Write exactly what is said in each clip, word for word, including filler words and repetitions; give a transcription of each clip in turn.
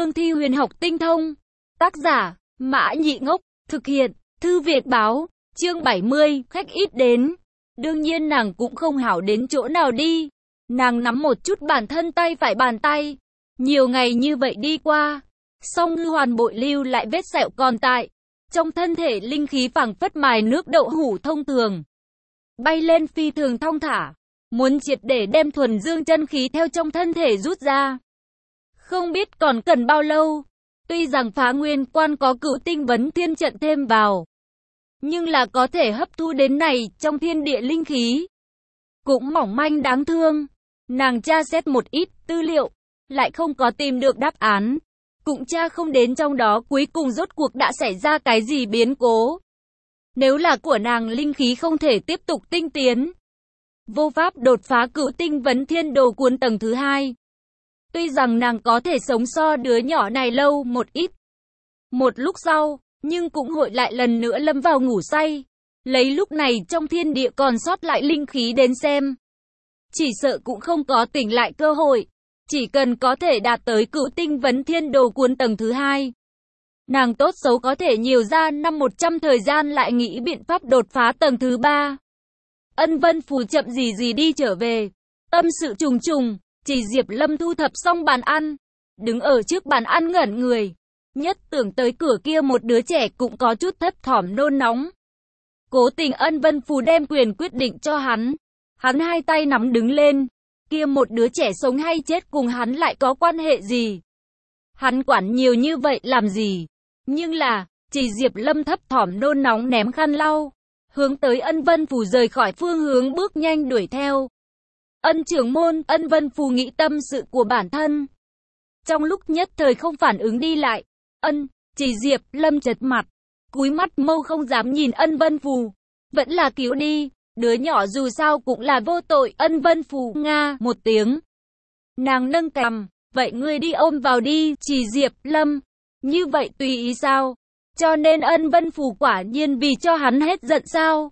cương thi huyền học tinh thông. Tác giả, Mã Nhị Ngốc, thực hiện, Thư Việt Báo, chương bảy mươi, khách ít đến. Đương nhiên nàng cũng không hảo đến chỗ nào đi. Nàng nắm một chút bản thân tay phải bàn tay. Nhiều ngày như vậy đi qua, song ngư hoàn bội lưu lại vết sẹo còn tại. Trong thân thể linh khí phảng phất mài nước đậu hũ thông thường. Bay lên phi thường thong thả. Muốn triệt để đem thuần dương chân khí theo trong thân thể rút ra. Không biết còn cần bao lâu. Tuy rằng phá nguyên quan có cửu tinh vấn thiên trận thêm vào. Nhưng là có thể hấp thu đến này trong thiên địa linh khí. Cũng mỏng manh đáng thương. Nàng tra xét một ít tư liệu. Lại không có tìm được đáp án. Cũng tra không đến trong đó cuối cùng rốt cuộc đã xảy ra cái gì biến cố. Nếu là của nàng linh khí không thể tiếp tục tinh tiến. Vô pháp đột phá cửu tinh vấn thiên đồ cuốn tầng thứ hai. Tuy rằng nàng có thể sống so đứa nhỏ này lâu một ít. Một lúc sau, nhưng cũng hội lại lần nữa lâm vào ngủ say. Lấy lúc này trong thiên địa còn sót lại linh khí đến xem. Chỉ sợ cũng không có tỉnh lại cơ hội. Chỉ cần có thể đạt tới cửu tinh vấn thiên đồ cuốn tầng thứ hai. Nàng tốt xấu có thể nhiều ra năm một trăm thời gian lại nghĩ biện pháp đột phá tầng thứ ba. Ân Vân Phù chậm gì gì đi trở về. Tâm sự trùng trùng, chỉ Diệp Lâm thu thập xong bàn ăn. Đứng ở trước bàn ăn ngẩn người. Nhất tưởng tới cửa kia một đứa trẻ cũng có chút thấp thỏm nôn nóng. Cố tình Ân Vân Phù đem quyền quyết định cho hắn. Hắn hai tay nắm đứng lên. Kia một đứa trẻ sống hay chết cùng hắn lại có quan hệ gì? Hắn quản nhiều như vậy làm gì? Nhưng là, chỉ Diệp Lâm thấp thỏm nôn nóng ném khăn lau. Hướng tới Ân Vân Phù rời khỏi phương hướng bước nhanh đuổi theo. Ân trưởng môn, Ân Vân Phù nghĩ tâm sự của bản thân. Trong lúc nhất thời không phản ứng đi lại. Ân, chỉ Diệp Lâm chật mặt. Cúi mắt mâu không dám nhìn Ân Vân Phù. Vẫn là cứu đi. Đứa nhỏ dù sao cũng là vô tội. Ân Vân Phù nga một tiếng. Nàng nâng cằm. Vậy ngươi đi ôm vào đi, chỉ Diệp Lâm. Như vậy tùy ý sao? Cho nên Ân Vân Phù quả nhiên vì cho hắn hết giận sao?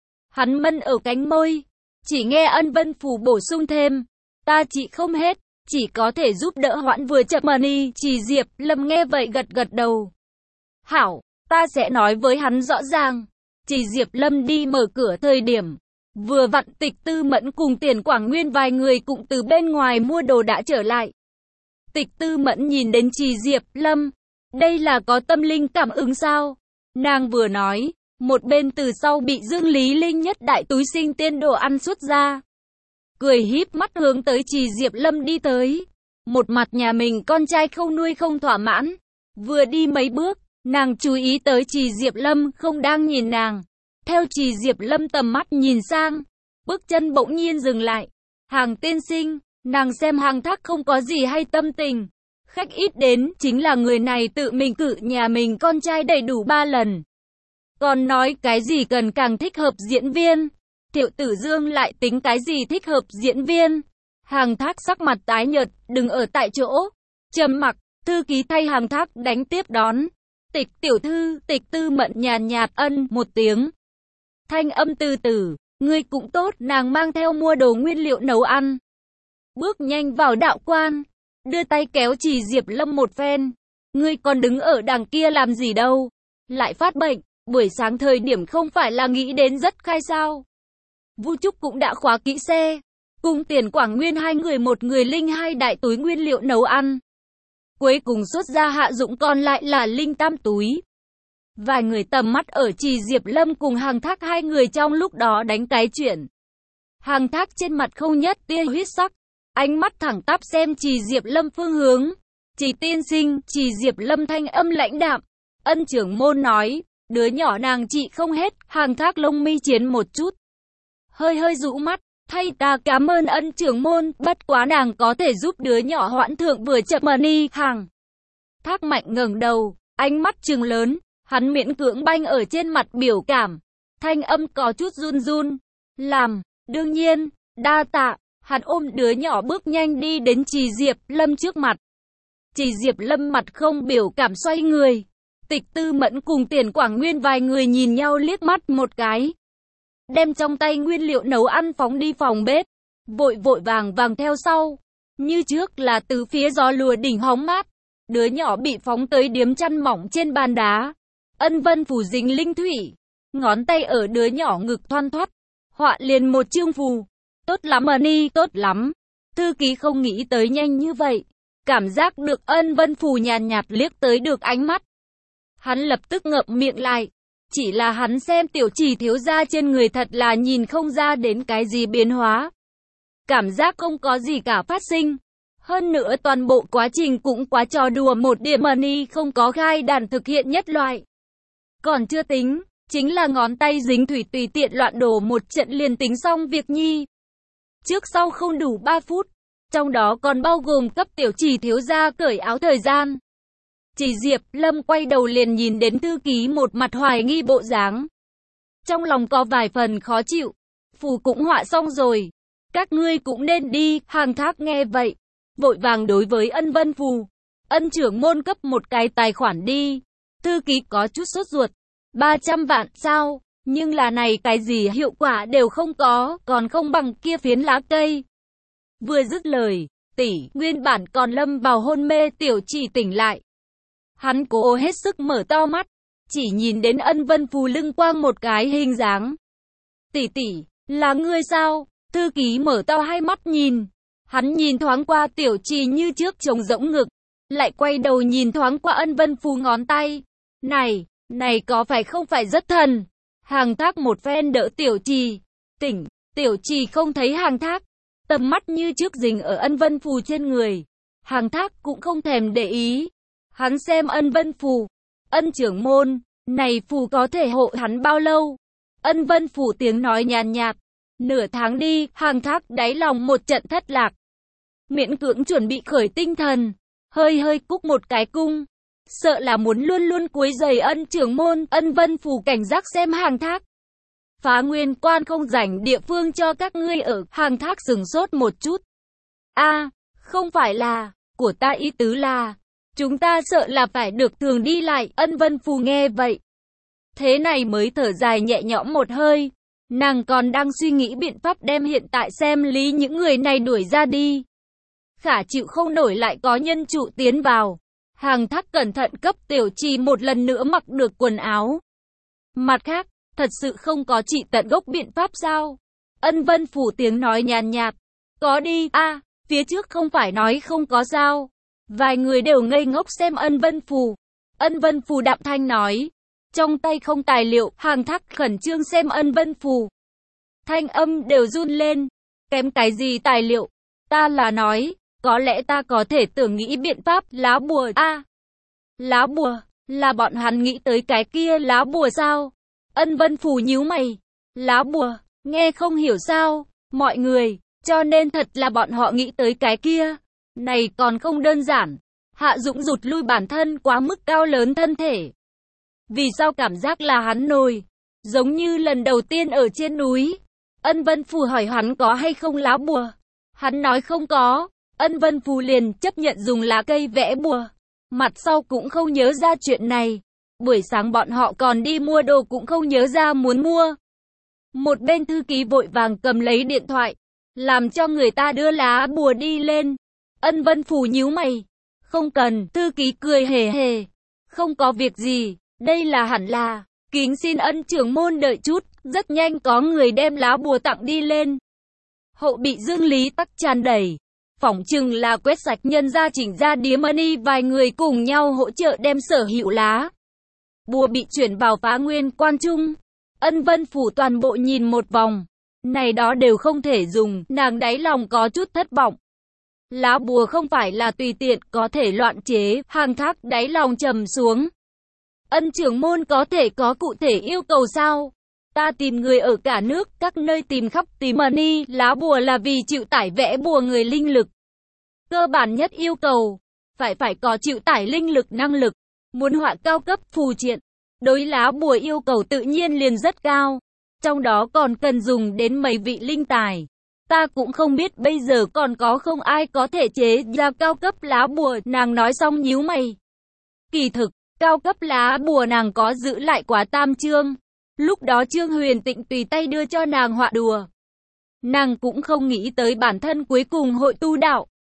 Hắn mân ở cánh môi. Chỉ nghe Ân Vân Phù bổ sung thêm. Ta chỉ không hết. Chỉ có thể giúp đỡ hoãn vừa chậm mà đi. Chỉ Diệp Lâm nghe vậy gật gật đầu. Hảo, ta sẽ nói với hắn rõ ràng. Chỉ Diệp Lâm đi mở cửa thời điểm. Vừa vặn Tịch Tư Mẫn cùng Tiền Quảng Nguyên vài người cũng từ bên ngoài mua đồ đã trở lại. Tịch Tư Mẫn nhìn đến Chỉ Diệp Lâm. Đây là có tâm linh cảm ứng sao? Nàng vừa nói, một bên từ sau bị Dương Lý Linh nhất đại túi sinh tiên đồ ăn xuất ra. Cười híp mắt hướng tới Chỉ Diệp Lâm đi tới. Một mặt nhà mình con trai không nuôi không thỏa mãn. Vừa đi mấy bước, nàng chú ý tới Chỉ Diệp Lâm không đang nhìn nàng. Theo Chỉ Diệp Lâm tầm mắt nhìn sang, bước chân bỗng nhiên dừng lại. Hàng tiên sinh, nàng xem Hàng Thác không có gì hay tâm tình. Khách ít đến, chính là người này tự mình cử nhà mình con trai đầy đủ ba lần. Còn nói cái gì cần càng thích hợp diễn viên. Thiệu Tử Dương lại tính cái gì thích hợp diễn viên. Hàng Thác sắc mặt tái nhợt, đừng ở tại chỗ. Trầm mặc, thư ký thay Hàng Thác đánh tiếp đón. Tịch tiểu thư, Tịch Tư Mẫn nhàn nhạt ân một tiếng. Thanh âm từ từ, ngươi cũng tốt, nàng mang theo mua đồ nguyên liệu nấu ăn. Bước nhanh vào đạo quan. Đưa tay kéo Chỉ Diệp Lâm một phen. Ngươi còn đứng ở đằng kia làm gì đâu? Lại phát bệnh, buổi sáng thời điểm không phải là nghĩ đến rất khai sao? Vu Trúc cũng đã khóa kỹ xe. Cùng Tiền Quảng Nguyên hai người một người linh hai đại túi nguyên liệu nấu ăn. Cuối cùng xuất ra hạ dụng còn lại là linh tam túi. Vài người tầm mắt ở Chỉ Diệp Lâm cùng Hàng Thác hai người trong lúc đó đánh cái chuyện. Hàng Thác trên mặt không nhất tia huyết sắc. Ánh mắt thẳng tắp xem Chỉ Diệp Lâm phương hướng. Chỉ tiên sinh, Chỉ Diệp Lâm thanh âm lãnh đạm. Ân trưởng môn nói, đứa nhỏ nàng trị không hết. Hàng Thác lông mi chiến một chút. Hơi hơi rũ mắt, thay ta cảm ơn Ân trưởng môn, bất quá nàng có thể giúp đứa nhỏ hoãn thượng vừa chậm mà đi. Hàng Thác mạnh ngẩng đầu, ánh mắt trừng lớn. Hắn miễn cưỡng banh ở trên mặt biểu cảm. Thanh âm có chút run run. Làm, đương nhiên, đa tạ. Hắn ôm đứa nhỏ bước nhanh đi đến Chỉ Diệp Lâm trước mặt. Chỉ Diệp Lâm mặt không biểu cảm xoay người. Tịch Tư Mẫn cùng Tiền Quảng Nguyên vài người nhìn nhau liếc mắt một cái. Đem trong tay nguyên liệu nấu ăn phóng đi phòng bếp. Vội vội vàng vàng theo sau. Như trước là từ phía gió lùa đỉnh hóng mát. Đứa nhỏ bị phóng tới điếm chăn mỏng trên bàn đá. Ân Vân Phù dính linh thủy, ngón tay ở đứa nhỏ ngực thoăn thoắt, họa liền một chương phù. Tốt lắm Ani, tốt lắm. Thư ký không nghĩ tới nhanh như vậy, cảm giác được Ân Vân Phù nhàn nhạt, nhạt liếc tới được ánh mắt. Hắn lập tức ngậm miệng lại, chỉ là hắn xem tiểu Chỉ thiếu gia trên người thật là nhìn không ra đến cái gì biến hóa. Cảm giác không có gì cả phát sinh. Hơn nữa toàn bộ quá trình cũng quá trò đùa một điểm Ani không có gai đàn thực hiện nhất loại. Còn chưa tính, chính là ngón tay dính thủy tùy tiện loạn đổ một trận liền tính xong việc nhi. Trước sau không đủ ba phút, trong đó còn bao gồm cấp tiểu Chỉ thiếu gia cởi áo thời gian. Chỉ Diệp Lâm quay đầu liền nhìn đến thư ký một mặt hoài nghi bộ dáng. Trong lòng có vài phần khó chịu. Phù cũng họa xong rồi, các ngươi cũng nên đi. Hàng Thác nghe vậy, vội vàng đối với Ân Vân Phù. Ân trưởng môn cấp một cái tài khoản đi. Thư ký có chút sốt ruột. ba trăm vạn sao? Nhưng là này cái gì hiệu quả đều không có, còn không bằng kia phiến lá cây. Vừa dứt lời, tỷ, nguyên bản còn lâm vào hôn mê tiểu Chỉ tỉnh lại. Hắn cố hết sức mở to mắt, chỉ nhìn đến Ân Vân Phù lưng quang một cái hình dáng. Tỷ tỷ, là ngươi sao? Thư ký mở to hai mắt nhìn. Hắn nhìn thoáng qua tiểu Chỉ như trước trống rỗng ngực, lại quay đầu nhìn thoáng qua Ân Vân Phù ngón tay. Này, này có phải không phải rất thần? Hàng Thác một phen đỡ tiểu Chỉ. Tỉnh, tiểu Chỉ không thấy Hàng Thác, tầm mắt như trước dình ở Ân Vân Phù trên người. Hàng Thác cũng không thèm để ý. Hắn xem Ân Vân Phù. Ân trưởng môn, này phù có thể hộ hắn bao lâu? Ân Vân Phù tiếng nói nhàn nhạt. Nửa tháng đi. Hàng Thác đáy lòng một trận thất lạc. Miễn cưỡng chuẩn bị khởi tinh thần, hơi hơi cúc một cái cung. Sợ là muốn luôn luôn quấy rầy Ân trưởng môn. Ân Vân Phù cảnh giác xem Hàng Thác. Phá Nguyên Quan không rảnh địa phương cho các ngươi ở. Hàng Thác sừng sốt một chút. A, không phải là, của ta ý tứ là, chúng ta sợ là phải được thường đi lại. Ân Vân Phù nghe vậy, thế này mới thở dài nhẹ nhõm một hơi. Nàng còn đang suy nghĩ biện pháp đem hiện tại xem lý những người này đuổi ra đi. Khả chịu không nổi lại có nhân trụ tiến vào. Hàng Thác cẩn thận cấp tiểu Chỉ một lần nữa mặc được quần áo. Mặt khác, thật sự không có trị tận gốc biện pháp sao? Ân Vân Phù tiếng nói nhàn nhạt. Có đi. A, à, phía trước không phải nói không có sao. Vài người đều ngây ngốc xem Ân Vân Phù. Ân Vân Phù đạm thanh nói. Trong tay không tài liệu. Hàng Thác khẩn trương xem Ân Vân Phù. Thanh âm đều run lên. Kém cái gì tài liệu? Ta là nói, có lẽ ta có thể tưởng nghĩ biện pháp. Lá bùa. A, à, lá bùa, là bọn hắn nghĩ tới cái kia lá bùa sao? Ân Vân Phù nhíu mày. Lá bùa, nghe không hiểu sao? Mọi người, cho nên thật là bọn họ nghĩ tới cái kia. Này còn không đơn giản. Hạ Dũng rụt lui bản thân quá mức cao lớn thân thể. Vì sao cảm giác là hắn nổi, giống như lần đầu tiên ở trên núi. Ân Vân Phù hỏi hắn có hay không lá bùa. Hắn nói không có. Ân Vân Phù liền chấp nhận dùng lá cây vẽ bùa. Mặt sau cũng không nhớ ra chuyện này. Buổi sáng bọn họ còn đi mua đồ cũng không nhớ ra muốn mua. Một bên thư ký vội vàng cầm lấy điện thoại, làm cho người ta đưa lá bùa đi lên. Ân Vân Phù nhíu mày. Không cần. Thư ký cười hề hề. Không có việc gì. Đây là hẳn là. Kính xin Ân trưởng môn đợi chút. Rất nhanh có người đem lá bùa tặng đi lên. Hậu bị Dương Lý Tắc tràn đầy. Phỏng chừng là quét sạch nhân gia chỉnh ra điếm Ani. Vài người cùng nhau hỗ trợ đem sở hữu lá bùa bị chuyển vào Phá Nguyên Quan trung. Ân Vân Phù toàn bộ nhìn một vòng. Này đó đều không thể dùng. Nàng đáy lòng có chút thất vọng. Lá bùa không phải là tùy tiện có thể loạn chế. Hàng Thác đáy lòng trầm xuống. Ân trưởng môn có thể có cụ thể yêu cầu sao? Ta tìm người ở cả nước, các nơi tìm khắp tìm Ani. Lá bùa là vì chịu tải vẽ bùa người linh lực. Cơ bản nhất yêu cầu, phải phải có chịu tải linh lực năng lực. Muốn họa cao cấp phù triện, đối lá bùa yêu cầu tự nhiên liền rất cao. Trong đó còn cần dùng đến mấy vị linh tài. Ta cũng không biết bây giờ còn có không ai có thể chế ra cao cấp lá bùa. Nàng nói xong nhíu mày. Kỳ thực, cao cấp lá bùa nàng có giữ lại quá tam chương. Lúc đó Trương Huyền Tịnh tùy tay đưa cho nàng họa đùa. Nàng cũng không nghĩ tới bản thân cuối cùng hội tu đạo.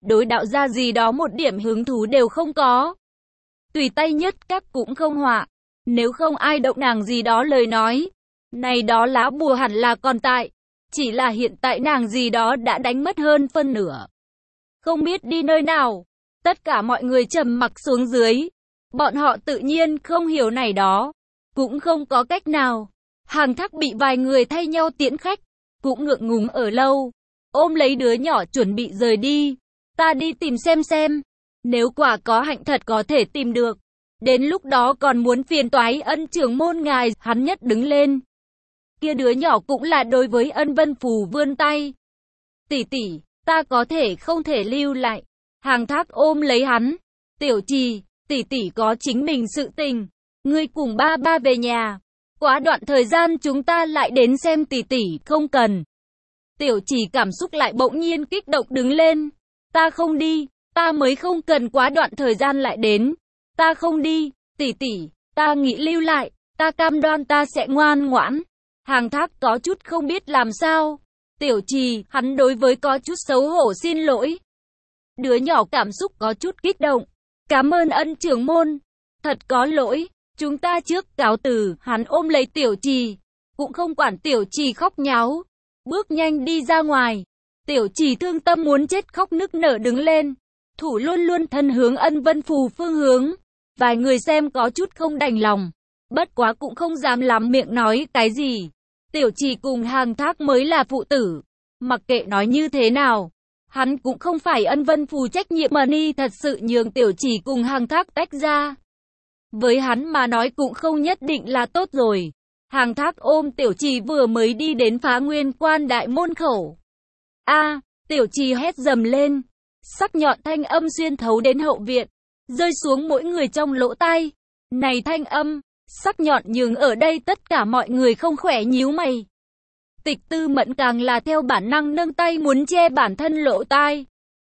đối đạo gia gì đó một điểm hứng thú đều không có. Tùy tay nhất các cũng không họa, nếu không ai động nàng gì đó lời nói. Này đó lá bùa hẳn là còn tại, chỉ là hiện tại nàng gì đó đã đánh mất hơn phân nửa. Không biết đi nơi nào, tất cả mọi người trầm mặc xuống dưới. Bọn họ tự nhiên không hiểu này đó, cũng không có cách nào. Hàng Thác bị vài người thay nhau tiễn khách, cũng ngượng ngùng ở lâu, ôm lấy đứa nhỏ chuẩn bị rời đi. Ta đi tìm xem xem, nếu quả có hạnh thật có thể tìm được. Đến lúc đó còn muốn phiền toái Ân trưởng môn ngài, hắn nhất đứng lên. Kia đứa nhỏ cũng là đối với Ân Vân Phù vươn tay. Tỷ tỷ, ta có thể không thể lưu lại. Hàng Thác ôm lấy hắn. Tiểu Trì, tỷ tỷ có chính mình sự tình. Ngươi cùng ba ba về nhà. Quá đoạn thời gian chúng ta lại đến xem tỷ tỷ, không cần. Tiểu Trì cảm xúc lại bỗng nhiên kích động đứng lên. Ta không đi, ta mới không cần quá đoạn thời gian lại đến. Ta không đi, tỷ tỷ, ta nghĩ lưu lại, ta cam đoan ta sẽ ngoan ngoãn. Hàng Thác có chút không biết làm sao. Tiểu Trì, hắn đối với có chút xấu hổ xin lỗi. Đứa nhỏ cảm xúc có chút kích động. Cảm ơn Ân trưởng môn. Thật có lỗi, chúng ta trước cáo từ. Hắn ôm lấy Tiểu Trì, cũng không quản Tiểu Trì khóc nháo. Bước nhanh đi ra ngoài. Tiểu Trì thương tâm muốn chết khóc nức nở đứng lên. Thủ luôn luôn thân hướng Ân Vân Phù phương hướng. Vài người xem có chút không đành lòng. Bất quá cũng không dám lắm miệng nói cái gì. Tiểu Trì cùng Hàng Thác mới là phụ tử. Mặc kệ nói như thế nào, hắn cũng không phải Ân Vân Phù trách nhiệm mà ni thật sự nhường Tiểu Trì cùng Hàng Thác tách ra. Với hắn mà nói cũng không nhất định là tốt rồi. Hàng Thác ôm Tiểu Trì vừa mới đi đến Phá Nguyên Quan đại môn khẩu. A, Tiểu Trì hét dầm lên. Sắc nhọn thanh âm xuyên thấu đến hậu viện, rơi xuống mỗi người trong lỗ tai. Này thanh âm, sắc nhọn nhường ở đây tất cả mọi người không khỏe nhíu mày. Tịch Tư Mẫn càng là theo bản năng nâng tay muốn che bản thân lỗ tai.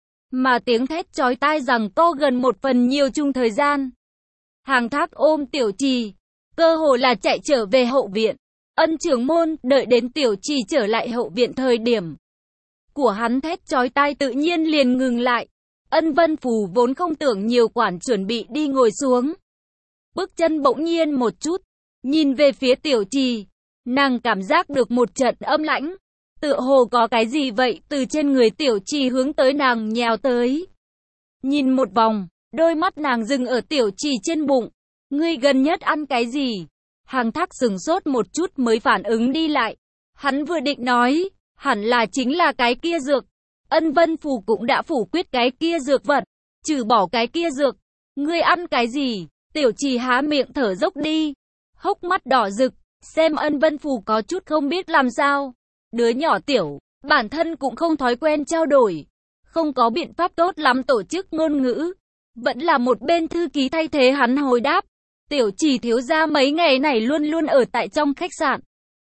Mà tiếng thét chói tai rằng co gần một phần nhiều chung thời gian. Hàng Thác ôm Tiểu Trì, cơ hồ là chạy trở về hậu viện. Ân trưởng môn, đợi đến Tiểu Trì trở lại hậu viện thời điểm của hắn thét chói tai tự nhiên liền ngừng lại. Ân Vân Phù vốn không tưởng nhiều quản chuẩn bị đi ngồi xuống. Bước chân bỗng nhiên một chút, nhìn về phía Tiểu Trì, nàng cảm giác được một trận âm lãnh. Tựa hồ có cái gì vậy từ trên người Tiểu Trì hướng tới nàng nhào tới. Nhìn một vòng, đôi mắt nàng dừng ở Tiểu Trì trên bụng. Ngươi gần nhất ăn cái gì? Hàng Thác sừng sốt một chút mới phản ứng đi lại. Hắn vừa định nói, hẳn là chính là cái kia dược. Ân Vân Phù cũng đã phủ quyết cái kia dược vật, trừ bỏ cái kia dược. Ngươi ăn cái gì? Tiểu Trì há miệng thở dốc đi, hốc mắt đỏ rực, xem Ân Vân Phù có chút không biết làm sao. Đứa nhỏ tiểu, bản thân cũng không thói quen trao đổi, không có biện pháp tốt lắm tổ chức ngôn ngữ. Vẫn là một bên thư ký thay thế hắn hồi đáp. Tiểu Trì thiếu gia mấy ngày này luôn luôn ở tại trong khách sạn.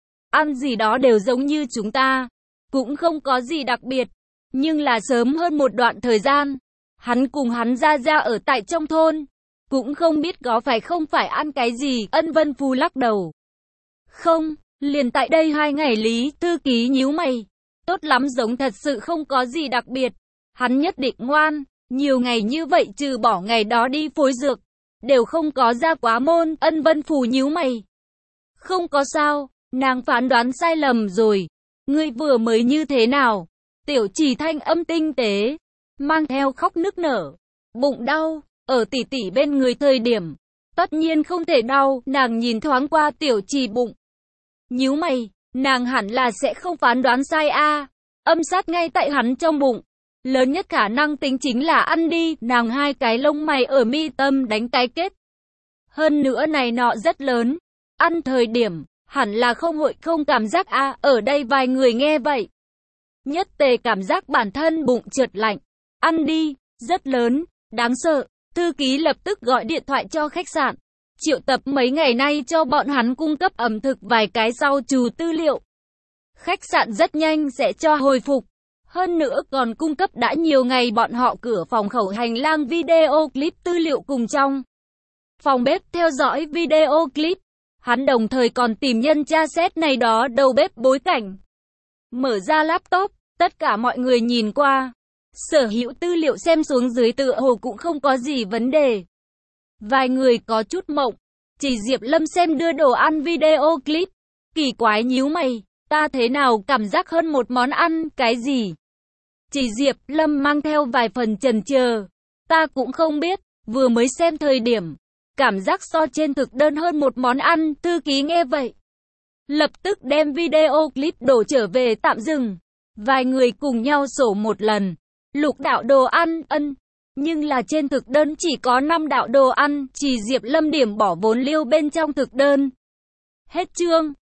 Ăn gì đó đều giống như chúng ta, cũng không có gì đặc biệt. Nhưng là sớm hơn một đoạn thời gian, hắn cùng hắn ra ra ở tại trong thôn. Cũng không biết có phải không phải ăn cái gì. Ân Vân Phù lắc đầu. Không, liền tại đây hai ngày. Lý thư ký nhíu mày. Tốt lắm, giống thật sự không có gì đặc biệt. Hắn nhất định ngoan. Nhiều ngày như vậy trừ bỏ ngày đó đi phối dược, đều không có ra quá môn. Ân Vân Phù nhíu mày. Không có sao, nàng phán đoán sai lầm rồi. Ngươi vừa mới như thế nào? Tiểu Trì thanh âm tinh tế, mang theo khóc nức nở. Bụng đau, ở tỷ tỷ bên người thời điểm, tất nhiên không thể đau. Nàng nhìn thoáng qua Tiểu Trì bụng, nhíu mày, nàng hẳn là sẽ không phán đoán sai a. À. Âm sát ngay tại hắn trong bụng, lớn nhất khả năng tính chính là ăn đi. Nàng hai cái lông mày ở mi tâm đánh cái kết. Hơn nữa này nọ rất lớn, ăn thời điểm hẳn là không hội không cảm giác a. À. Ở đây vài người nghe vậy, nhất tề cảm giác bản thân bụng trượt lạnh. Ăn đi, rất lớn, đáng sợ. Thư ký lập tức gọi điện thoại cho khách sạn, triệu tập mấy ngày nay cho bọn hắn cung cấp ẩm thực vài cái rau trù tư liệu. Khách sạn rất nhanh sẽ cho hồi phục. Hơn nữa còn cung cấp đã nhiều ngày bọn họ cửa phòng khẩu hành lang video clip tư liệu cùng trong phòng bếp theo dõi video clip. Hắn đồng thời còn tìm nhân tra xét này đó đầu bếp bối cảnh. Mở ra laptop, tất cả mọi người nhìn qua. Sở hữu tư liệu xem xuống dưới tựa hồ cũng không có gì vấn đề. Vài người có chút mộng. Chỉ Diệp Lâm xem đưa đồ ăn video clip. Kỳ quái nhíu mày. Ta thế nào cảm giác hơn một món ăn, cái gì? Chỉ Diệp Lâm mang theo vài phần chần chờ. Ta cũng không biết, vừa mới xem thời điểm. Cảm giác so trên thực đơn hơn một món ăn, thư ký nghe vậy. Lập tức đem video clip đổ trở về tạm dừng. Vài người cùng nhau sổ một lần. Lục đạo đồ ăn, ân. Nhưng là trên thực đơn chỉ có năm đạo đồ ăn, chỉ Diệp Lâm điểm bỏ vốn liêu bên trong thực đơn. Hết chương.